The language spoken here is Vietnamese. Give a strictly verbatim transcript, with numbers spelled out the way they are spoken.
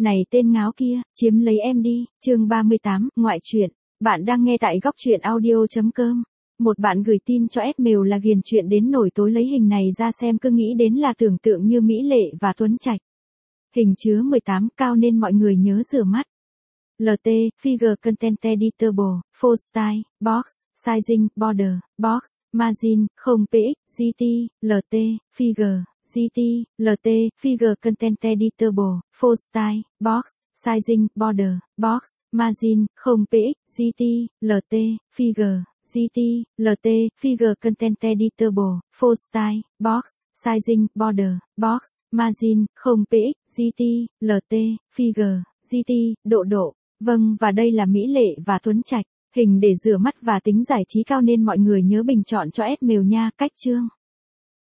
Này tên ngáo kia, chiếm lấy em đi, chương ba mươi tám, ngoại truyện. Bạn đang nghe tại góc truyện audio chấm com. Một bạn gửi tin cho email là ghiền chuyện đến nổi tối lấy hình này ra xem cứ nghĩ đến là tưởng tượng như mỹ lệ và tuấn trạch. Hình chứa mười tám cao nên mọi người nhớ rửa mắt. lờ tê, Figure Content Editable, Full Style, Box, Sizing, Border, Box, Margin, không px, giê tê, lờ tê, Figure, giê tê, lờ tê, Figure Content Editable, Full Style, Box, Sizing, Border, Box, Margin, không px, giê tê, lờ tê, Figure, giê tê, lờ tê, Figure Content Editable, Full Style, Box, Sizing, Border, Box, Margin, không px, giê tê, lờ tê, Figure, giê tê, độ độ. Vâng, và đây là mỹ lệ và tuấn trạch, hình để rửa mắt và tính giải trí cao nên mọi người nhớ bình chọn cho email nha. Cách chương